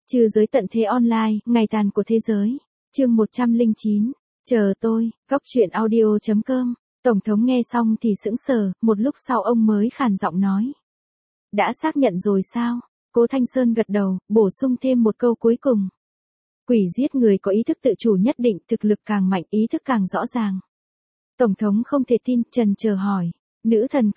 Trừ giới tận thế online, ngày tàn của thế giới. Chương 109. Chờ tôi, góc truyện audio.com. Tổng thống nghe xong thì sững sờ, một lúc sau ông mới khàn giọng nói. Đã xác nhận rồi sao? Cố Thanh Sơn gật đầu, bổ sung thêm một câu cuối cùng. Quỷ giết người có ý thức tự chủ nhất định, thực lực càng mạnh, ý thức càng rõ ràng. Tổng thống không thể tin, trần chờ hỏi. Nữ thần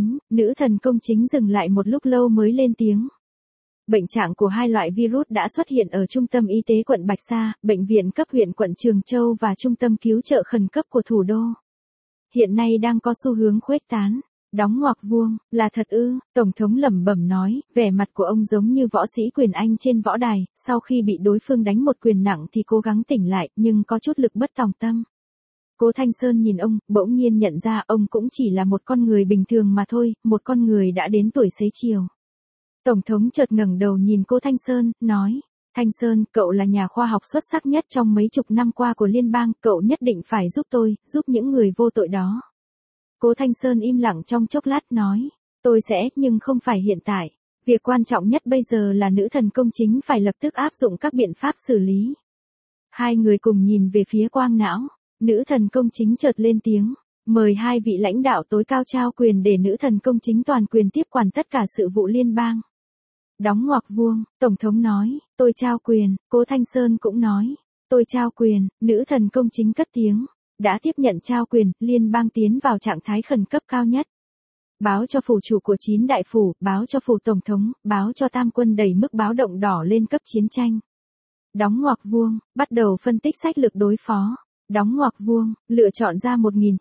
công chính dừng lại một lúc lâu mới lên tiếng. Bệnh trạng của hai loại virus đã xuất hiện ở Trung tâm Y tế quận Bạch Sa, Bệnh viện cấp huyện quận Trường Châu và Trung tâm cứu trợ khẩn cấp của thủ đô. Hiện nay đang có xu hướng khuếch tán. Đóng ngoặc vuông, là thật ư? Tổng thống lẩm bẩm nói, vẻ mặt của ông giống như võ sĩ quyền Anh trên võ đài, sau khi bị đối phương đánh một quyền nặng thì cố gắng tỉnh lại, nhưng có chút lực bất tòng tâm. Cố Thanh Sơn nhìn ông, bỗng nhiên nhận ra ông cũng chỉ là một con người bình thường mà thôi, một con người đã đến tuổi xế chiều. Tổng thống chợt ngẩng đầu nhìn Cố Thanh Sơn, nói, Thanh Sơn, cậu là nhà khoa học xuất sắc nhất trong mấy chục năm qua của liên bang, cậu nhất định phải giúp tôi, giúp những người vô tội đó. Cố Thanh Sơn im lặng trong chốc lát nói, tôi sẽ, nhưng không phải hiện tại. Việc quan trọng nhất bây giờ là nữ thần công chính phải lập tức áp dụng các biện pháp xử lý. Hai người cùng nhìn về phía Quang Não, nữ thần công chính chợt lên tiếng, mời hai vị lãnh đạo tối cao trao quyền để nữ thần công chính toàn quyền tiếp quản tất cả sự vụ liên bang. Đóng ngoặc vuông, Tổng thống nói, tôi trao quyền, Cố Thanh Sơn cũng nói, tôi trao quyền, nữ thần công chính cất tiếng. Đã tiếp nhận trao quyền, liên bang tiến vào trạng thái khẩn cấp cao nhất. Báo cho phủ chủ của 9 đại phủ, báo cho phủ tổng thống, báo cho tam quân đẩy mức báo động đỏ lên cấp chiến tranh. Đóng ngoặc vuông, bắt đầu phân tích sách lược đối phó. Đóng ngoặc vuông, lựa chọn ra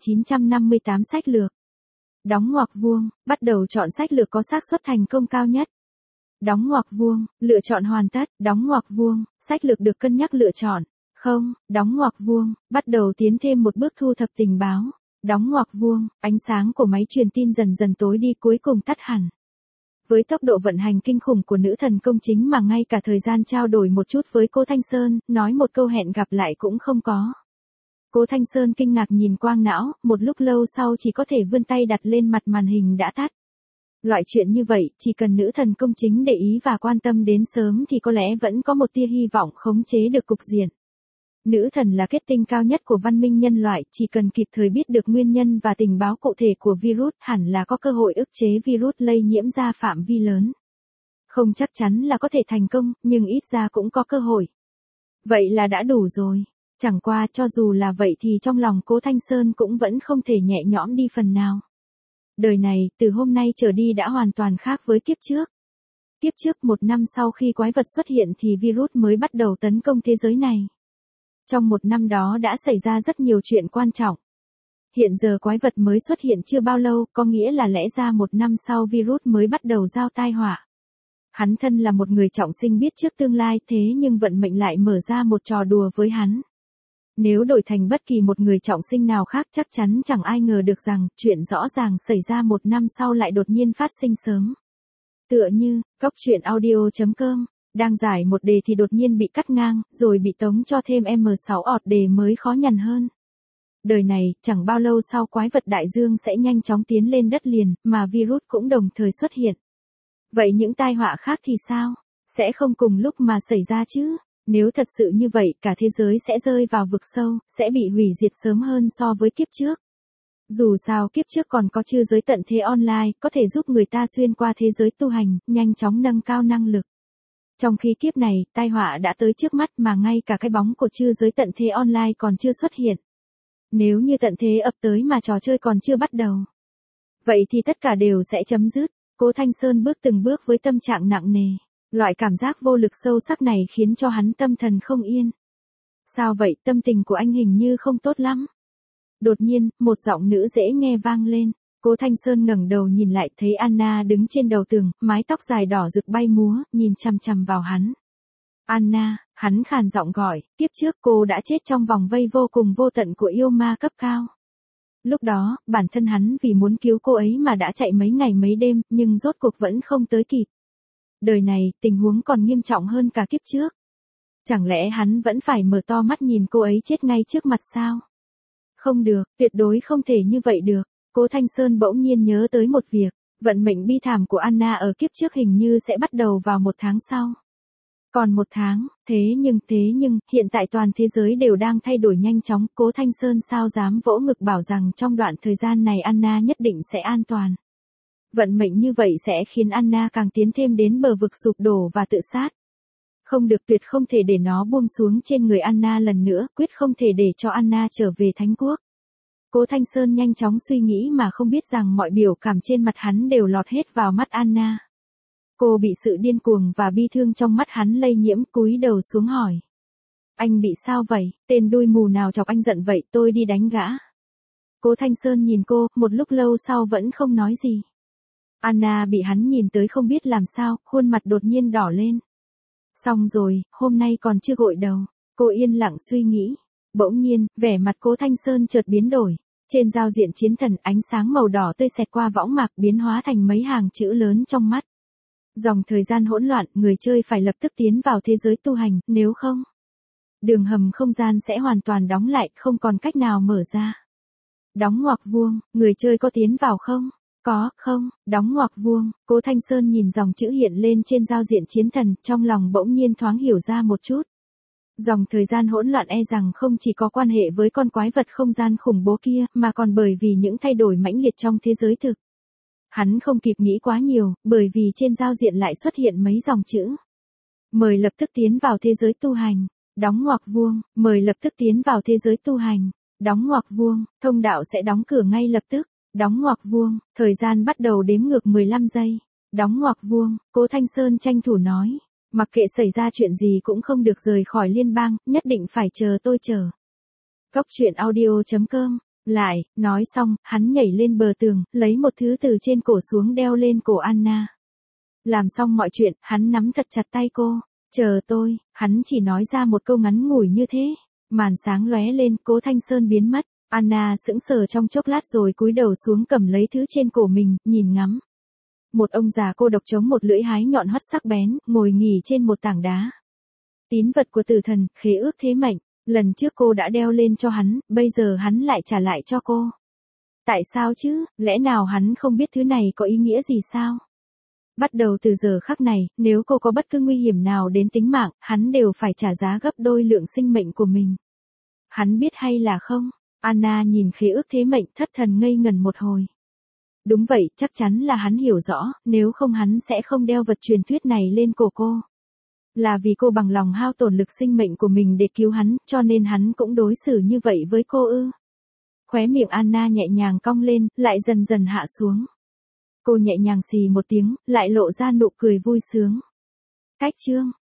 1958 sách lược. Đóng ngoặc vuông, bắt đầu chọn sách lược có xác suất thành công cao nhất. Đóng ngoặc vuông, lựa chọn hoàn tất. Đóng ngoặc vuông, sách lược được cân nhắc lựa chọn. Không, đóng ngoặc vuông, bắt đầu tiến thêm một bước thu thập tình báo. Đóng ngoặc vuông, ánh sáng của máy truyền tin dần dần tối đi cuối cùng tắt hẳn. Với tốc độ vận hành kinh khủng của nữ thần công chính mà ngay cả thời gian trao đổi một chút với Cố Thanh Sơn, nói một câu hẹn gặp lại cũng không có. Cố Thanh Sơn kinh ngạc nhìn Quang Não, một lúc lâu sau chỉ có thể vươn tay đặt lên mặt màn hình đã tắt. Loại chuyện như vậy, chỉ cần nữ thần công chính để ý và quan tâm đến sớm thì có lẽ vẫn có một tia hy vọng khống chế được cục diện. Nữ thần là kết tinh cao nhất của văn minh nhân loại, chỉ cần kịp thời biết được nguyên nhân và tình báo cụ thể của virus, hẳn là có cơ hội ức chế virus lây nhiễm ra phạm vi lớn. Không chắc chắn là có thể thành công, nhưng ít ra cũng có cơ hội. Vậy là đã đủ rồi. Chẳng qua cho dù là vậy thì trong lòng Cố Thanh Sơn cũng vẫn không thể nhẹ nhõm đi phần nào. Đời này, từ hôm nay trở đi đã hoàn toàn khác với kiếp trước. Kiếp trước 1 năm sau khi quái vật xuất hiện thì virus mới bắt đầu tấn công thế giới này. Trong 1 năm đó đã xảy ra rất nhiều chuyện quan trọng. Hiện giờ quái vật mới xuất hiện chưa bao lâu, có nghĩa là lẽ ra 1 năm sau virus mới bắt đầu giao tai họa. Hắn thân là một người trọng sinh biết trước tương lai thế nhưng vận mệnh lại mở ra một trò đùa với hắn. Nếu đổi thành bất kỳ một người trọng sinh nào khác chắc chắn chẳng ai ngờ được rằng chuyện rõ ràng xảy ra 1 năm sau lại đột nhiên phát sinh sớm. Tựa như, góc truyện audio.com. Đang giải một đề thì đột nhiên bị cắt ngang, rồi bị tống cho thêm M6 ọt đề mới khó nhằn hơn. Đời này, chẳng bao lâu sau quái vật đại dương sẽ nhanh chóng tiến lên đất liền, mà virus cũng đồng thời xuất hiện. Vậy những tai họa khác thì sao? Sẽ không cùng lúc mà xảy ra chứ? Nếu thật sự như vậy, cả thế giới sẽ rơi vào vực sâu, sẽ bị hủy diệt sớm hơn so với kiếp trước. Dù sao kiếp trước còn có chư giới tận thế online, có thể giúp người ta xuyên qua thế giới tu hành, nhanh chóng nâng cao năng lực. Trong khi kiếp này, tai họa đã tới trước mắt mà ngay cả cái bóng của chư giới tận thế online còn chưa xuất hiện. Nếu như tận thế ập tới mà trò chơi còn chưa bắt đầu, vậy thì tất cả đều sẽ chấm dứt. Cố Thanh Sơn bước từng bước với tâm trạng nặng nề. Loại cảm giác vô lực sâu sắc này khiến cho hắn tâm thần không yên. Sao vậy, tâm tình của anh hình như không tốt lắm. Đột nhiên, một giọng nữ dễ nghe vang lên. Cố Thanh Sơn ngẩng đầu nhìn lại thấy Anna đứng trên đầu tường, mái tóc dài đỏ rực bay múa, nhìn chằm chằm vào hắn. Anna, hắn khàn giọng gọi, kiếp trước cô đã chết trong vòng vây vô cùng vô tận của yêu ma cấp cao. Lúc đó, bản thân hắn vì muốn cứu cô ấy mà đã chạy mấy ngày mấy đêm, nhưng rốt cuộc vẫn không tới kịp. Đời này, tình huống còn nghiêm trọng hơn cả kiếp trước. Chẳng lẽ hắn vẫn phải mở to mắt nhìn cô ấy chết ngay trước mặt sao? Không được, tuyệt đối không thể như vậy được. Cố Thanh Sơn bỗng nhiên nhớ tới một việc, vận mệnh bi thảm của Anna ở kiếp trước hình như sẽ bắt đầu vào 1 tháng sau. Còn 1 tháng, thế nhưng, hiện tại toàn thế giới đều đang thay đổi nhanh chóng, Cố Thanh Sơn sao dám vỗ ngực bảo rằng trong đoạn thời gian này Anna nhất định sẽ an toàn. Vận mệnh như vậy sẽ khiến Anna càng tiến thêm đến bờ vực sụp đổ và tự sát. Không được, tuyệt không thể để nó buông xuống trên người Anna lần nữa, quyết không thể để cho Anna trở về Thánh Quốc. Cố Thanh Sơn nhanh chóng suy nghĩ mà không biết rằng mọi biểu cảm trên mặt hắn đều lọt hết vào mắt Anna. Cô bị sự điên cuồng và bi thương trong mắt hắn lây nhiễm, cúi đầu xuống hỏi. Anh bị sao vậy, tên đuôi mù nào chọc anh giận vậy, tôi đi đánh gã. Cố Thanh Sơn nhìn cô, một lúc lâu sau vẫn không nói gì. Anna bị hắn nhìn tới không biết làm sao, khuôn mặt đột nhiên đỏ lên. Xong rồi, hôm nay còn chưa gội đầu. Cô yên lặng suy nghĩ. Bỗng nhiên, vẻ mặt Cố Thanh Sơn chợt biến đổi. Trên giao diện chiến thần, ánh sáng màu đỏ tươi xẹt qua võng mạc biến hóa thành mấy hàng chữ lớn trong mắt. Dòng thời gian hỗn loạn, người chơi phải lập tức tiến vào thế giới tu hành, nếu không, đường hầm không gian sẽ hoàn toàn đóng lại, không còn cách nào mở ra. Đóng ngoặc vuông, người chơi có tiến vào không? Có, không, đóng ngoặc vuông. Cố Thanh Sơn nhìn dòng chữ hiện lên trên giao diện chiến thần, trong lòng bỗng nhiên thoáng hiểu ra một chút. Dòng thời gian hỗn loạn e rằng không chỉ có quan hệ với con quái vật không gian khủng bố kia, mà còn bởi vì những thay đổi mãnh liệt trong thế giới thực. Hắn không kịp nghĩ quá nhiều, bởi vì trên giao diện lại xuất hiện mấy dòng chữ. Mời lập tức tiến vào thế giới tu hành. Đóng ngoặc vuông, mời lập tức tiến vào thế giới tu hành. Đóng ngoặc vuông, thông đạo sẽ đóng cửa ngay lập tức. Đóng ngoặc vuông, thời gian bắt đầu đếm ngược 15 giây. Đóng ngoặc vuông, Cố Thanh Sơn tranh thủ nói. Mặc kệ xảy ra chuyện gì cũng không được rời khỏi liên bang, nhất định phải chờ tôi chờ. Góc truyện audio.com. Lại, nói xong, hắn nhảy lên bờ tường, lấy một thứ từ trên cổ xuống đeo lên cổ Anna. Làm xong mọi chuyện, hắn nắm thật chặt tay cô. Chờ tôi, hắn chỉ nói ra một câu ngắn ngủi như thế. Màn sáng lóe lên, Cố Thanh Sơn biến mất. Anna sững sờ trong chốc lát rồi cúi đầu xuống cầm lấy thứ trên cổ mình, nhìn ngắm. Một ông già cô độc chống một lưỡi hái nhọn hoắt sắc bén, ngồi nghỉ trên một tảng đá. Tín vật của tử thần, khế ước thế mệnh. Lần trước cô đã đeo lên cho hắn, bây giờ hắn lại trả lại cho cô. Tại sao chứ, lẽ nào hắn không biết thứ này có ý nghĩa gì sao? Bắt đầu từ giờ khắc này, nếu cô có bất cứ nguy hiểm nào đến tính mạng, hắn đều phải trả giá gấp đôi lượng sinh mệnh của mình. Hắn biết hay là không? Anna nhìn khế ước thế mệnh, thất thần ngây ngần một hồi. Đúng vậy, chắc chắn là hắn hiểu rõ, nếu không hắn sẽ không đeo vật truyền thuyết này lên cổ cô. Là vì cô bằng lòng hao tổn lực sinh mệnh của mình để cứu hắn, cho nên hắn cũng đối xử như vậy với cô ư. Khóe miệng Anna nhẹ nhàng cong lên, lại dần dần hạ xuống. Cô nhẹ nhàng xì một tiếng, lại lộ ra nụ cười vui sướng. Cách chương